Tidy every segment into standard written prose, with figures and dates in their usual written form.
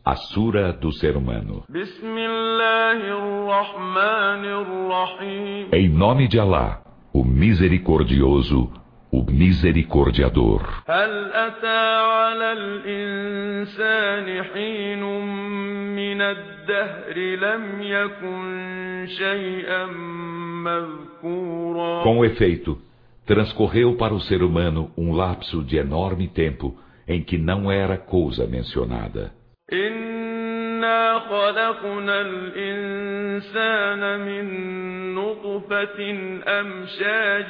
A Sura do Ser Humano. Em nome de Alá, o Misericordioso, o Misericordiador. Com efeito, transcorreu para o ser humano um lapso de enorme tempo em que não era coisa mencionada. إنا خلقنا الإنسان من نطفة أمشاج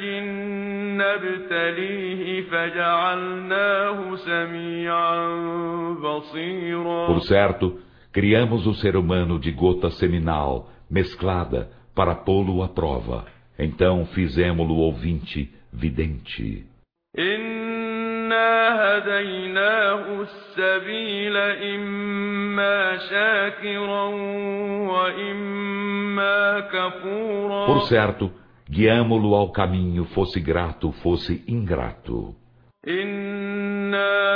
نبتليه فجعلناه سميعا بصيرا. Por certo, criamos o ser humano de gota seminal, mesclada, para pô-lo à prova. Então fizemo-lo ouvinte, vidente. إنا هديناه السبيل إما شاكرا وإما كفورا. Por certo, guiamo-lo ao caminho, fosse grato, fosse ingrato. إنا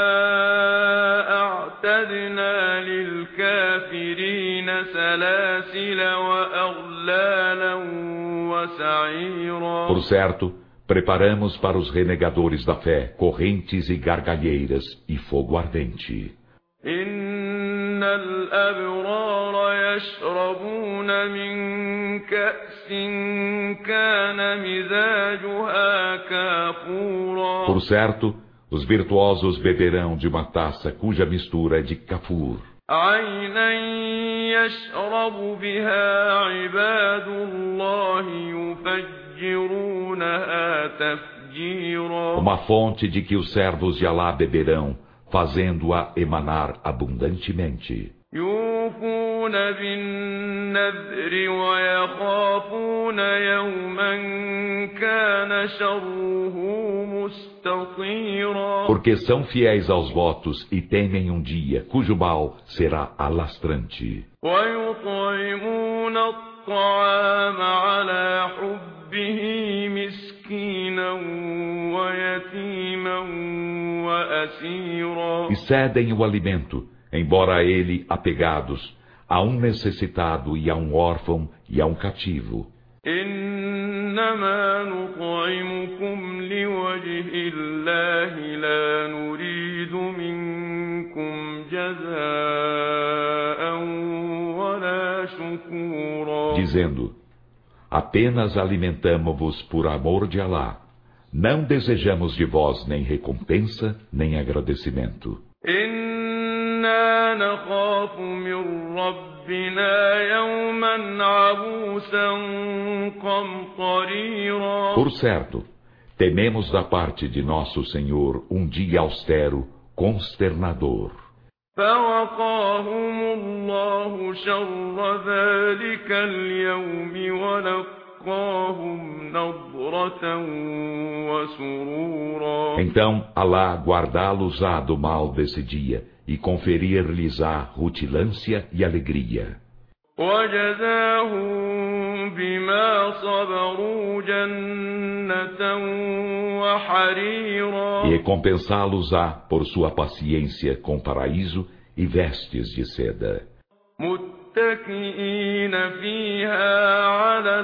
أعتدنا للكافرين سلاسل وأغلالا وسعيرا. Por certo, preparamos para os renegadores da fé correntes e gargalheiras e fogo ardente. إن الأبرار يشربون من كأس كان مزاجها كافورا. Por certo, os virtuosos beberão de uma taça cuja mistura é de kafur. عينا يشرب بها عباد الله يفجرونها تفجيرا. Uma fonte de que os servos de Alá beberão, fazendo-a emanar abundantemente. يوفون بالنذر ويخافون يوما كان شره مستطيرا. Porque são fiéis aos votos e temem um dia cujo mal será alastrante. ويطعمون الطعام على حبه مسكينا ويتيما وأسيرا. E cedem o alimento, embora a ele apegados, a um necessitado e a um órfão e a um cativo. إنما نطعمكم لوجه الله لا نريد منكم جزاء ولا شكورا. Dizendo, apenas alimentamo-vos por amor de Alá. Não desejamos de vós nem recompensa, nem agradecimento. إنا نخاف من ربنا يوما عبوسا قمطريرا. Por certo, tememos da parte de nosso Senhor um dia austero, consternador. فوقاهم الله شر ذلك اليوم ولقاهم نضرة وسرورا. Então, Alá guardá-los-á do mal desse dia e conferir-lhes-á rutilância e alegria. وجزاهم بما صبروا جنة وحريرا. E recompensá-los-á por sua paciência com paraíso e vestes de seda. متكئين فيها على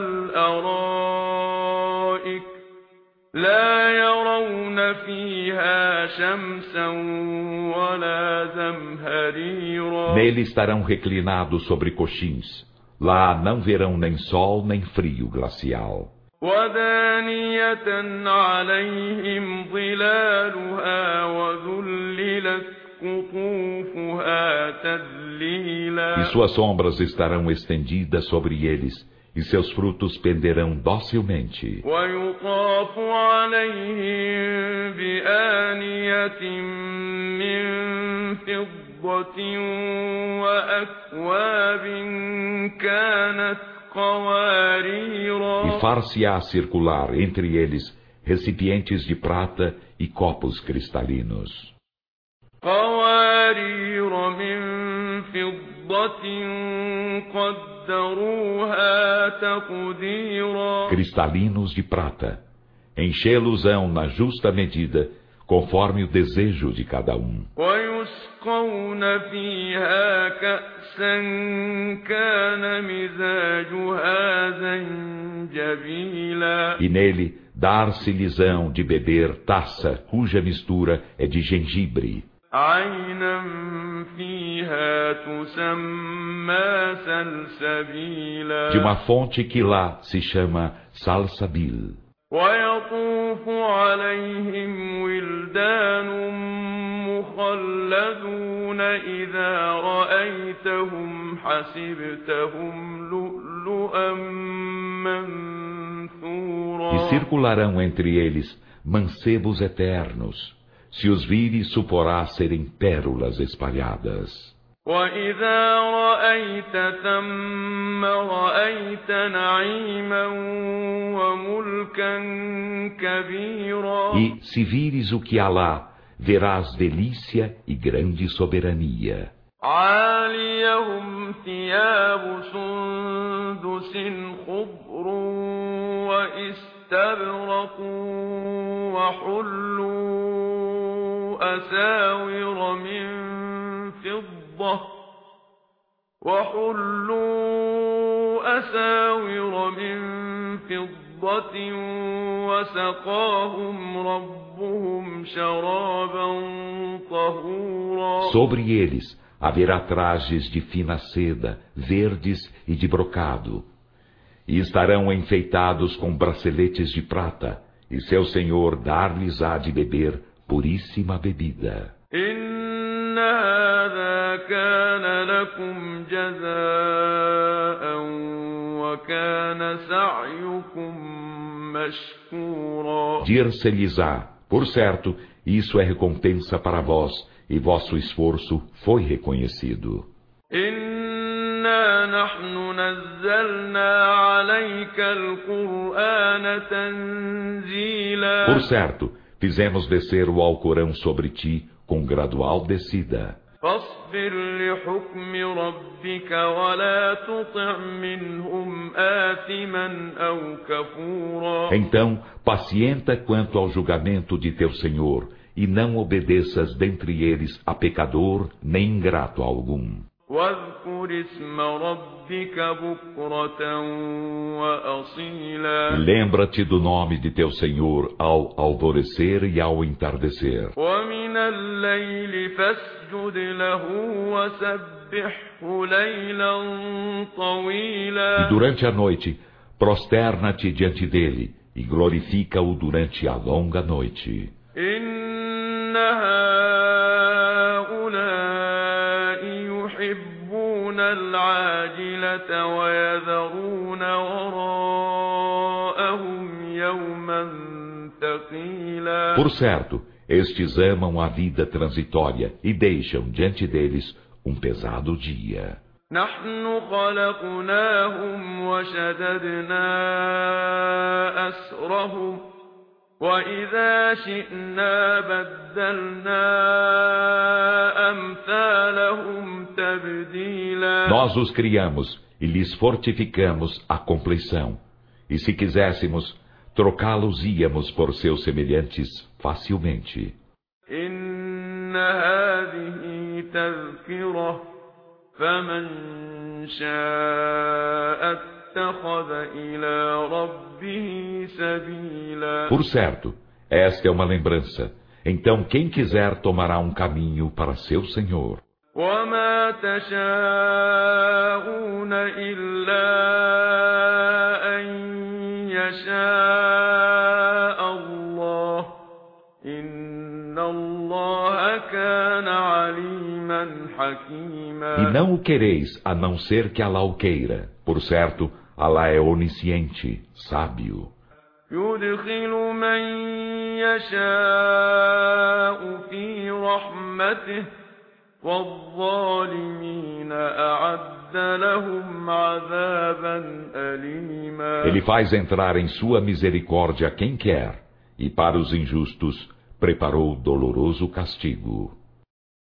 الأرائك لا يرون فيها شمسا ولا زمهريرا. Nele estarão reclinados sobre coxins. Lá não verão nem sol nem frio glacial. ودانية عليهم ظلالها وذللت قطوفها تذليلا. E suas sombras estarão estendidas sobre eles, e seus frutos penderão docilmente. ويطاف عليهم بآنية من فضة وأكواب كانت قواريرا. E far-se-á circular entre eles recipientes de prata e copos cristalinos. قوارير من فضة قدروها تقديرا. Cristalinos de prata. Enchê-los-ão na justa medida, conforme o desejo de cada um. ويسقون فيها كأسا كان مزاجها زنجبيلا E nele dar-se-lhes-ão de beber taça cuja mistura é de gengibre, عينا فيها تسمى سلسبيلا de uma fonte que lá se chama Salsabil. ويطوف عليهم ولدان مخلدون إذا رأيتهم حسبتهم لؤلؤا منثورا E circularão entre eles mancebos eternos. Se os vires, suporá serem pérolas espalhadas. وإذا رأيت ثم رأيت نعيما وملكا كبيرا E, se vires o que há lá, verás delícia e grande soberania. عاليهم ثياب سندس خضر واستبرق وحلوا أساور من فضة وسقاهم ربهم شرابا طهورا Sobre eles haverá trajes de fina seda, verdes e de brocado. E estarão enfeitados com braceletes de prata, e seu Senhor dar-lhes-á de beber puríssima bebida. إن هذا كان لكم جزاء وكان سعيكم مشكورا Dir-se-lhes-á, por certo, isso é recompensa para vós, e vosso esforço foi reconhecido. إنا نحن نزلنا عليك القرآن تنزيلا Por certo, fizemos descer o Alcorão sobre ti com gradual descida. فاصبر لحكم ربك ولا تطع منهم آثما أو كفورا Então, pacienta quanto ao julgamento de teu Senhor, e não obedeças dentre eles a pecador nem ingrato algum. واذكر اسم ربك بكرة وأصيلا Lembra-te do nome de teu Senhor ao alvorecer e ao entardecer. ومن الليل فاسجد له وسبحه ليلا E طويلا durante a noite, prosterna-te diante dele e glorifica-o durante a longa noite. إن هؤلاء يحبون العاجلة ويذرون وراءهم يوما ثقيلا Por certo, estes amam a vida transitória e deixam diante deles um pesado dia. نحن خلقناهم وشددنا أسرهم وإذا شئنا بدلنا أمثالهم تبديلا Nós os criamos e lhes fortificamos a compleição. E se quiséssemos, trocá-los-íamos por seus semelhantes facilmente. إن هذه تذكرة فمن شاء اتخذ إلى ربه سبيلا Por certo, esta é uma lembrança. Então quem quiser tomará um caminho para seu Senhor. وما تشاءون إلا أن يشاء الله إن الله كان عليما حكيما E não o quereis, a não ser que Alá o queira. Por certo, Alá é onisciente, sábio. يدخل من يشاء في رحمته والظالمين أعد لهم عذابا أليما Ele faz entrar em sua misericórdia quem quer, e para os injustos preparou doloroso castigo.